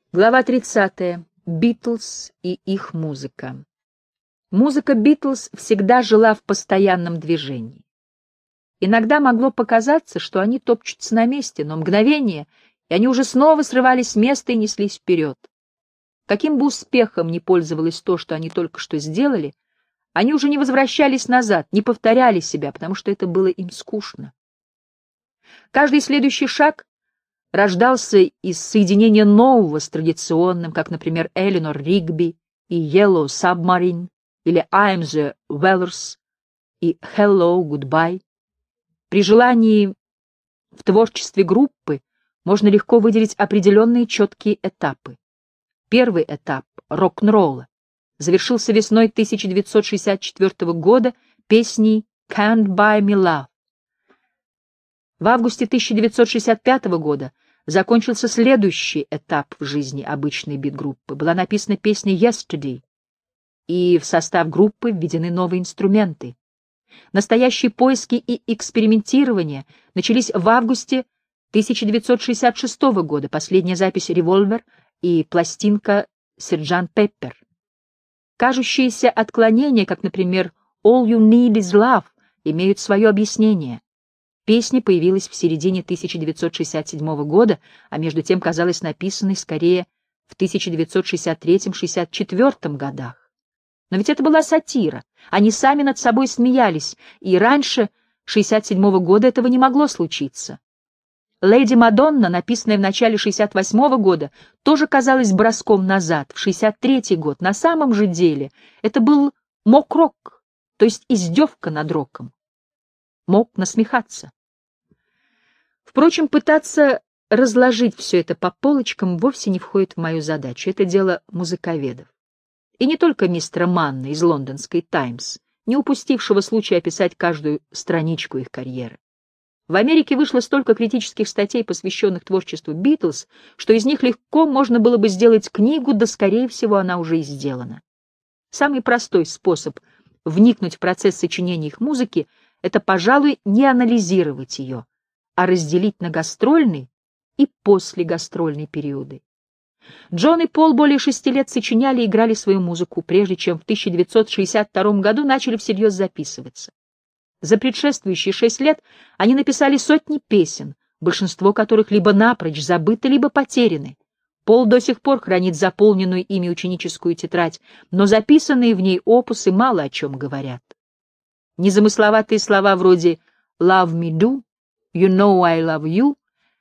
Глава 30. Битлз и их музыка. Музыка Битлз всегда жила в постоянном движении. Иногда могло показаться, что они топчутся на месте, но мгновение, и они уже снова срывались с места и неслись вперед. Каким бы успехом ни пользовалось то, что они только что сделали, они уже не возвращались назад, не повторяли себя, потому что это было им скучно. Каждый следующий шаг рождался из соединения нового с традиционным, как, например, Eleanor Rigby и Yellow Submarine, или I'm the Walrus и Hello, Goodbye. При желании в творчестве группы можно легко выделить определенные четкие этапы. Первый этап рок-н-ролла завершился весной 1964 года песней Can't Buy Me Love. В августе 1965 года закончился следующий этап в жизни обычной бит-группы. Была написана песня «Yesterday», и в состав группы введены новые инструменты. Настоящие поиски и экспериментирования начались в августе 1966 года, последняя запись «Revolver» и пластинка «Sgt. Pepper». Кажущиеся отклонения, как, например, «All You Need Is Love», имеют свое объяснение. Песня появилась в середине 1967 года, а между тем казалась написанной скорее в 1963-64 годах. Но ведь это была сатира, они сами над собой смеялись, и раньше 1967 года этого не могло случиться. «Леди Мадонна», написанная в начале 1968 года, тоже казалась броском назад, в 1963 год. На самом же деле это был мок-рок, то есть издевка над роком. Мог насмехаться. Впрочем, пытаться разложить все это по полочкам вовсе не входит в мою задачу. Это дело музыковедов. И не только мистера Манна из лондонской «Таймс», не упустившего случая описать каждую страничку их карьеры. В Америке вышло столько критических статей, посвященных творчеству Битлз, что из них легко можно было бы сделать книгу, да, скорее всего, она уже и сделана. Самый простой способ вникнуть в процесс сочинения их музыки — это, пожалуй, не анализировать ее, а разделить на гастрольный и послегастрольный периоды. Джон и Пол более 6 лет сочиняли и играли свою музыку, прежде чем в 1962 году начали всерьез записываться. За предшествующие 6 лет они написали сотни песен, большинство которых либо напрочь забыты, либо потеряны. Пол до сих пор хранит заполненную ими ученическую тетрадь, но записанные в ней опусы мало о чем говорят. Незамысловатые слова вроде «Love me do», «You know I love you»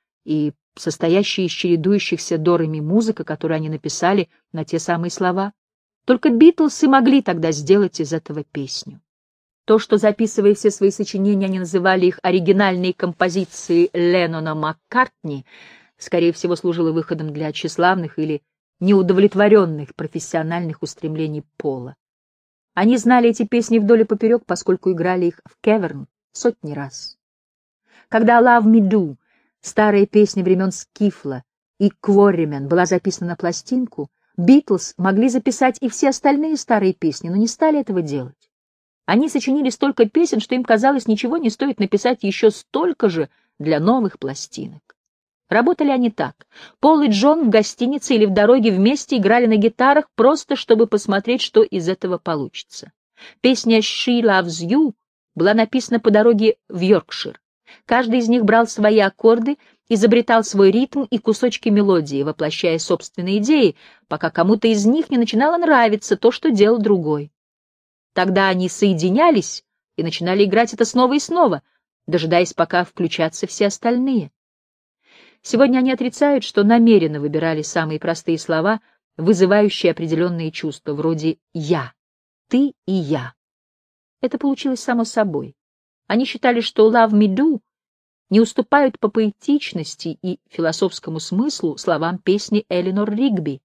и состоящая из чередующихся до ре ми музыка, которую они написали на те самые слова. Только Битлз и могли тогда сделать из этого песню. То, что, записывая все свои сочинения, они называли их оригинальные композиции Леннона Маккартни, скорее всего, служило выходом для тщеславных или неудовлетворенных профессиональных устремлений Пола. Они знали эти песни вдоль и поперек, поскольку играли их в Кеверн сотни раз. Когда «Love Me Do», старая песня времен Скифла, и «Quarrymen» была записана на пластинку, Битлз могли записать и все остальные старые песни, но не стали этого делать. Они сочинили столько песен, что им казалось, ничего не стоит написать еще столько же для новых пластинок. Работали они так. Пол и Джон в гостинице или в дороге вместе играли на гитарах, просто чтобы посмотреть, что из этого получится. Песня «She Loves You» была написана по дороге в Йоркшир. Каждый из них брал свои аккорды, изобретал свой ритм и кусочки мелодии, воплощая собственные идеи, пока кому-то из них не начинало нравиться то, что делал другой. Тогда они соединялись и начинали играть это снова и снова, дожидаясь, пока включатся все остальные. Сегодня они отрицают, что намеренно выбирали самые простые слова, вызывающие определенные чувства, вроде «я», «ты» и «я». Это получилось само собой. Они считали, что «Love Me Do» не уступают по поэтичности и философскому смыслу словам песни Эленор Ригби.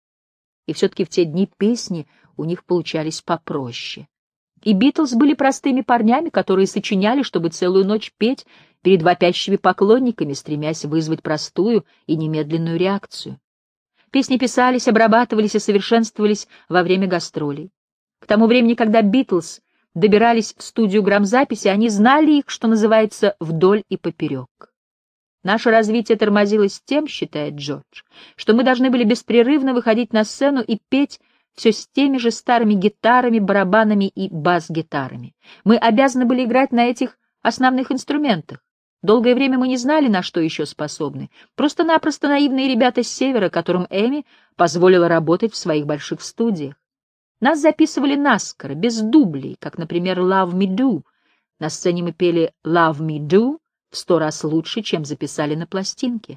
И все-таки в те дни песни у них получались попроще. И Битлз были простыми парнями, которые сочиняли, чтобы целую ночь петь перед вопящими поклонниками, стремясь вызвать простую и немедленную реакцию. Песни писались, обрабатывались и совершенствовались во время гастролей. К тому времени, когда Битлз добирались в студию грамзаписи, они знали их, что называется, вдоль и поперек. Наше развитие тормозилось тем, считает Джордж, что мы должны были беспрерывно выходить на сцену и петь все с теми же старыми гитарами, барабанами и бас-гитарами. Мы обязаны были играть на этих основных инструментах. Долгое время мы не знали, на что еще способны. Просто-напросто наивные ребята с севера, которым Эми позволила работать в своих больших студиях. Нас записывали наскоро, без дублей, как, например, «Love Me Do». На сцене мы пели «Love Me Do» в 100 раз лучше, чем записали на пластинке.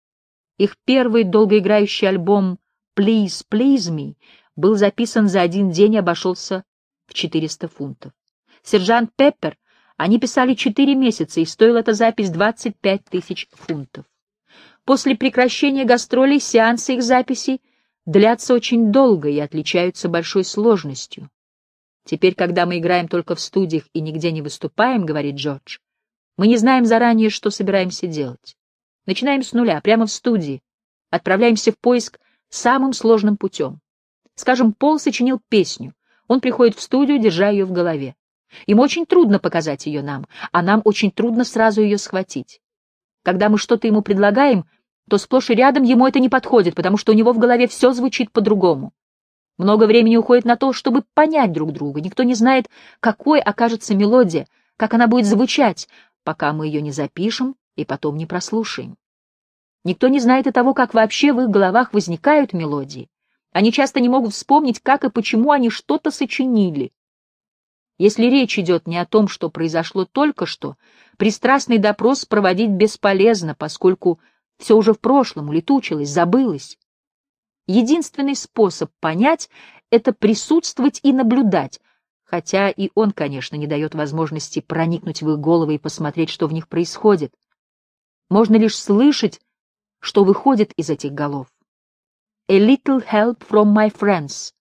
Их первый долгоиграющий альбом «Please, Please Me» был записан за один день и обошелся в 400 фунтов. «Сержант Пеппер» они писали 4 месяца, и стоила эта запись 25 тысяч фунтов. После прекращения гастролей сеансы их записей длятся очень долго и отличаются большой сложностью. Теперь, когда мы играем только в студиях и нигде не выступаем, говорит Джордж, мы не знаем заранее, что собираемся делать. Начинаем с нуля, прямо в студии, отправляемся в поиск самым сложным путем. Скажем, Пол сочинил песню, он приходит в студию, держа ее в голове. Ему очень трудно показать ее нам, а нам очень трудно сразу ее схватить. Когда мы что-то ему предлагаем, то сплошь и рядом ему это не подходит, потому что у него в голове все звучит по-другому. Много времени уходит на то, чтобы понять друг друга. Никто не знает, какой окажется мелодия, как она будет звучать, пока мы ее не запишем и потом не прослушаем. Никто не знает и того, как вообще в их головах возникают мелодии. Они часто не могут вспомнить, как и почему они что-то сочинили. Если речь идет не о том, что произошло только что, пристрастный допрос проводить бесполезно, поскольку все уже в прошлом, улетучилось, забылось. Единственный способ понять — это присутствовать и наблюдать, хотя и он, конечно, не дает возможности проникнуть в их головы и посмотреть, что в них происходит. Можно лишь слышать, что выходит из этих голов. «A little help from my friends».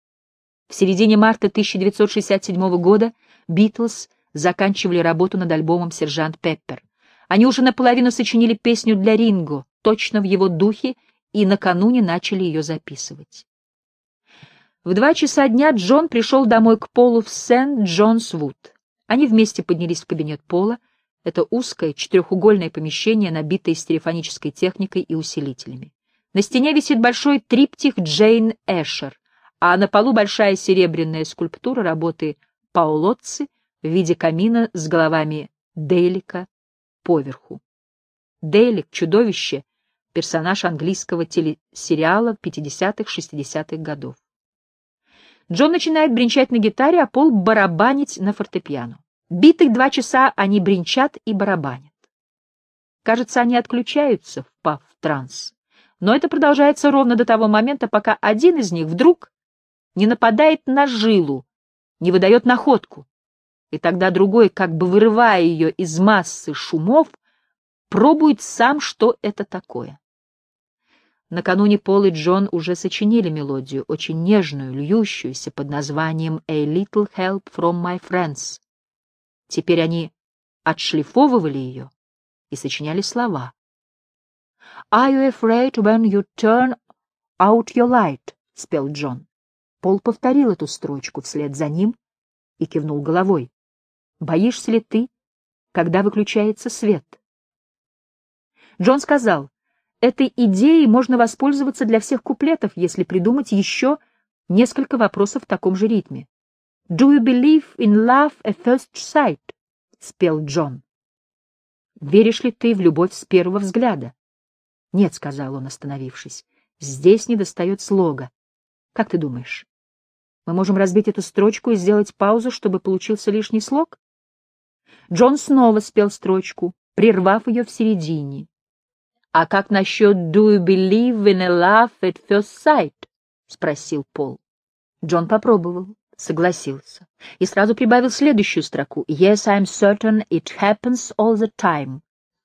В середине марта 1967 года Битлз заканчивали работу над альбомом «Сержант Пеппер». Они уже наполовину сочинили песню для Ринго, точно в его духе, и накануне начали ее записывать. В 2 часа дня Джон пришел домой к Полу в Сент-Джонс-Вуд. Они вместе поднялись в кабинет Пола. Это узкое четырехугольное помещение, набитое стереофонической техникой и усилителями. На стене висит большой триптих Джейн Эшер, а на полу большая серебряная скульптура работы Паолоцци в виде камина с головами Дейлика поверху. Дейлик — чудовище, персонаж английского телесериала 50-х-60-х годов. Джон начинает бренчать на гитаре, а Пол барабанить на фортепиано. Битых 2 часа они бренчат и барабанят. Кажется, они отключаются, впав в транс. Но это продолжается ровно до того момента, пока один из них вдруг не нападает на жилу, не выдает находку. И тогда другой, как бы вырывая ее из массы шумов, пробует сам, что это такое. Накануне Пол и Джон уже сочинили мелодию, очень нежную, льющуюся, под названием «A little help from my friends». Теперь они отшлифовывали ее и сочиняли слова. «Are you afraid when you turn out your light?» — спел Джон. Пол повторил эту строчку вслед за ним и кивнул головой. «Боишься ли ты, когда выключается свет?» Джон сказал, этой идеей можно воспользоваться для всех куплетов, если придумать еще несколько вопросов в таком же ритме. «Do you believe in love at first sight?» — спел Джон. «Веришь ли ты в любовь с первого взгляда?» «Нет», — сказал он, остановившись, — «здесь недостает слога. Как ты думаешь, мы можем разбить эту строчку и сделать паузу, чтобы получился лишний слог?» Джон снова спел строчку, прервав ее в середине. «А как насчет «Do you believe in a love at first sight?» — спросил Пол. Джон попробовал, согласился и сразу прибавил следующую строку. «Yes, I'm certain it happens all the time».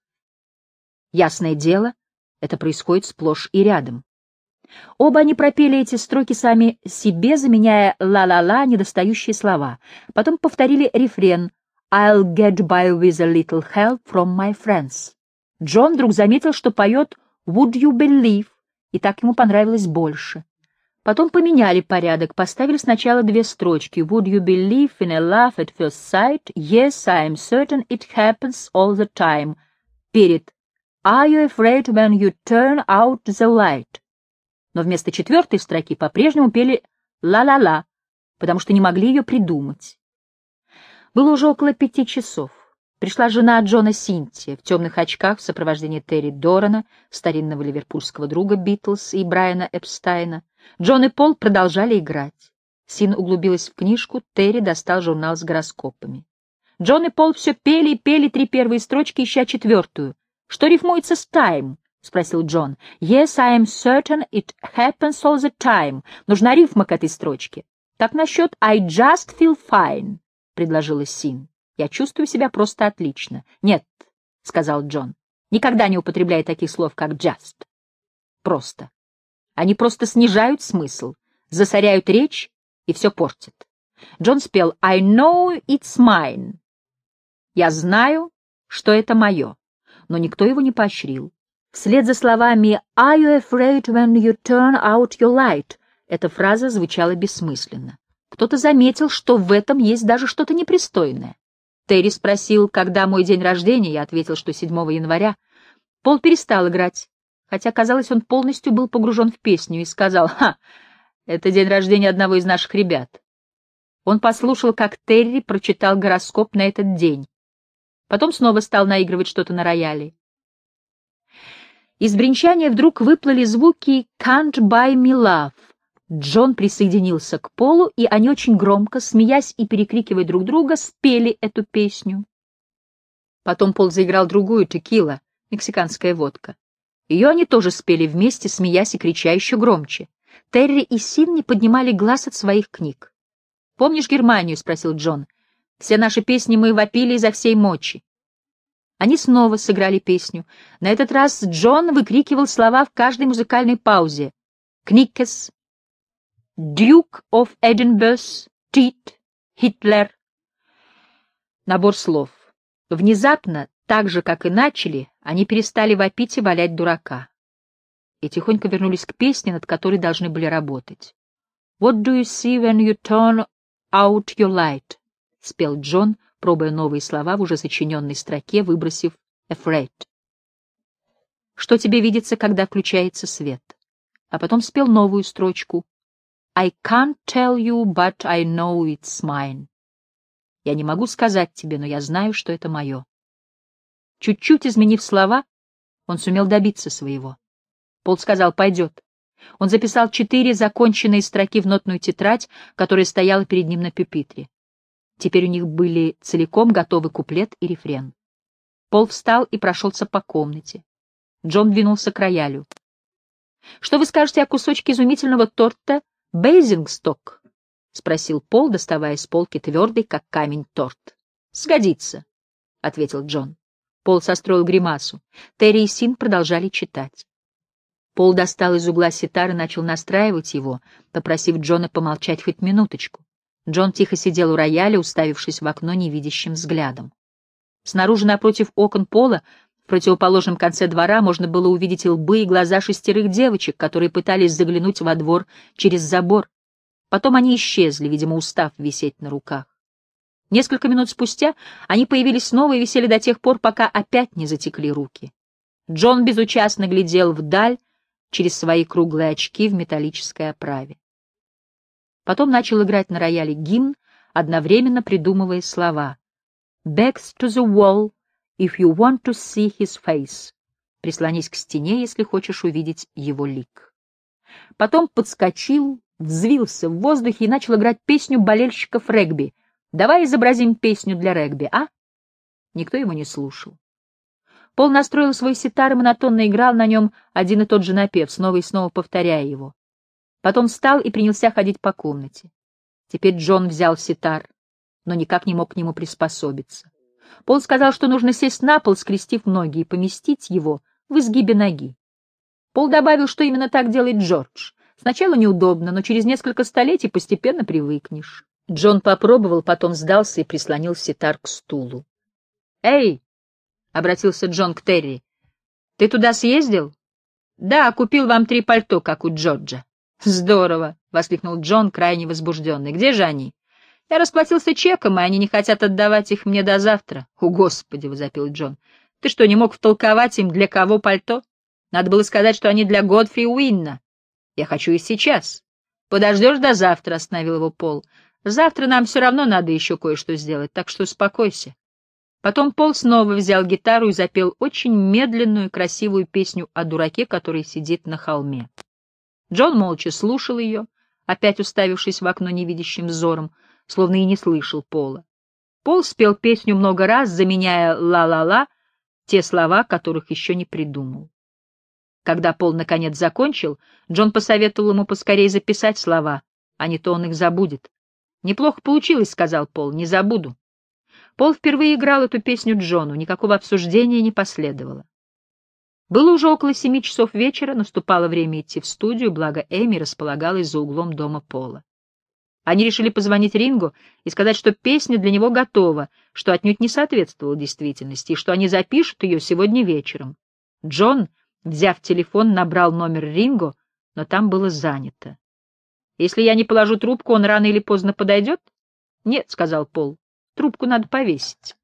Ясное дело, это происходит сплошь и рядом. Оба они пропели эти строки сами себе, заменяя «ла-ла-ла» недостающие слова. Потом повторили рефрен «I'll get by with a little help from my friends». Джон вдруг заметил, что поет «Would you believe?» и так ему понравилось больше. Потом поменяли порядок, поставили сначала 2 строчки «Would you believe in a love at first sight? Yes, I am certain it happens all the time» перед Are you afraid when you turn out the light? Но вместо четвертой строки по-прежнему пели «ла-ла-ла», потому что не могли ее придумать. Было уже около 5 часов. Пришла жена Джона, Синтия, в темных очках в сопровождении Терри Дорана, старинного ливерпульского друга Битлз, и Брайана Эпстайна. Джон и Пол продолжали играть. Син углубилась в книжку, Терри достал журнал с гороскопами. Джон и Пол все пели и пели 3 первые строчки, ища 4-ю. «Что рифмуется с time?» — спросил Джон. «Yes, I am certain it happens all the time». Нужна рифма к этой строчке. «Так насчет I just feel fine», — предложила Син. «Я чувствую себя просто отлично». «Нет», — сказал Джон, — «никогда не употребляй таких слов, как just». Просто. Они просто снижают смысл, засоряют речь и все портят. Джон спел «I know it's mine». «Я знаю, что это мое», но никто его не поощрил. Вслед за словами «Are you afraid when you turn out your light?» эта фраза звучала бессмысленно. Кто-то заметил, что в этом есть даже что-то непристойное. Терри спросил, когда мой день рождения, я ответил, что 7 января. Пол перестал играть, хотя, казалось, он полностью был погружен в песню, и сказал: «Ха, это день рождения одного из наших ребят». Он послушал, как Терри прочитал гороскоп на этот день. Потом снова стал наигрывать что-то на рояле. Из бренчания вдруг выплыли звуки «Can't buy me love». Джон присоединился к Полу, и они очень громко, смеясь и перекрикивая друг друга, спели эту песню. Потом Пол заиграл другую «Текила», мексиканская водка. Ее они тоже спели вместе, смеясь и крича еще громче. Терри и Син не поднимали глаз от своих книг. «Помнишь Германию?» — спросил Джон. «Все наши песни мы вопили изо всей мочи». Они снова сыграли песню. На этот раз Джон выкрикивал слова в каждой музыкальной паузе. «Книккес», «Duke of Edinburgh», «Тит», «Хитлер». Набор слов. Внезапно, так же, как и начали, они перестали вопить и валять дурака. И тихонько вернулись к песне, над которой должны были работать. «What do you see when you turn out your light?» — спел Джон, пробуя новые слова в уже сочиненной строке, выбросив «afraid». «Что тебе видится, когда включается свет?» А потом спел новую строчку «I can't tell you, but I know it's mine». «Я не могу сказать тебе, но я знаю, что это мое». Чуть-чуть изменив слова, он сумел добиться своего. Пол сказал «пойдет». Он записал 4 законченные строки в нотную тетрадь, которая стояла перед ним на пюпитре. Теперь у них были целиком готовы куплет и рефрен. Пол встал и прошелся по комнате. Джон двинулся к роялю. «Что вы скажете о кусочке изумительного торта Бейзингсток?» — спросил Пол, доставая с полки твердый, как камень, торт. «Сгодится», — ответил Джон. Пол состроил гримасу. Терри и Син продолжали читать. Пол достал из угла ситар и начал настраивать его, попросив Джона помолчать хоть минуточку. Джон тихо сидел у рояля, уставившись в окно невидящим взглядом. Снаружи, напротив окон Пола, в противоположном конце двора, можно было увидеть лбы и глаза 6 девочек, которые пытались заглянуть во двор через забор. Потом они исчезли, видимо, устав висеть на руках. Несколько минут спустя они появились снова и висели до тех пор, пока опять не затекли руки. Джон безучастно глядел вдаль через свои круглые очки в металлической оправе. Потом начал играть на рояле гимн, одновременно придумывая слова. «Backs to the wall, if you want to see his face». «Прислонись к стене, если хочешь увидеть его лик». Потом подскочил, взвился в воздухе и начал играть песню болельщиков регби. «Давай изобразим песню для регби, а?» Никто его не слушал. Пол настроил свой ситар и монотонно играл на нем один и тот же напев, снова и снова повторяя его. Потом встал и принялся ходить по комнате. Теперь Джон взял ситар, но никак не мог к нему приспособиться. Пол сказал, что нужно сесть на пол, скрестив ноги, и поместить его в изгибе ноги. Пол добавил, что именно так делает Джордж. Сначала неудобно, но через несколько столетий постепенно привыкнешь. Джон попробовал, потом сдался и прислонил ситар к стулу. «Эй!» — обратился Джон к Терри. «Ты туда съездил?» «Да, купил вам 3 пальто, как у Джорджа». «Здорово!» — воскликнул Джон, крайне возбужденный. «Где же они?» «Я расплатился чеком, и они не хотят отдавать их мне до завтра». «О, Господи!» — возопил Джон. Ты что, не мог втолковать им, для кого пальто? Надо было сказать, что они для Годфри Уинна. Я хочу их сейчас. Подождешь до завтра, — остановил его Пол. Завтра нам все равно надо еще кое-что сделать, так что успокойся. Потом Пол снова взял гитару и запел очень медленную и красивую песню о дураке, который сидит на холме. Джон молча слушал ее, опять уставившись в окно невидящим взором, словно и не слышал Пола. Пол спел песню много раз, заменяя «ла-ла-ла» те слова, которых еще не придумал. Когда Пол наконец закончил, Джон посоветовал ему поскорее записать слова, а не то он их забудет. «Неплохо получилось», — сказал Пол, — «не забуду». Пол впервые играл эту песню Джону, никакого обсуждения не последовало. Было уже около 7 часов вечера, наступало время идти в студию, благо Эми располагалась за углом дома Пола. Они решили позвонить Рингу и сказать, что песня для него готова, что отнюдь не соответствовала действительности, и что они запишут ее сегодня вечером. Джон, взяв телефон, набрал номер Ринго, но там было занято. «Если я не положу трубку, он рано или поздно подойдет?» «Нет», — сказал Пол, — «трубку надо повесить».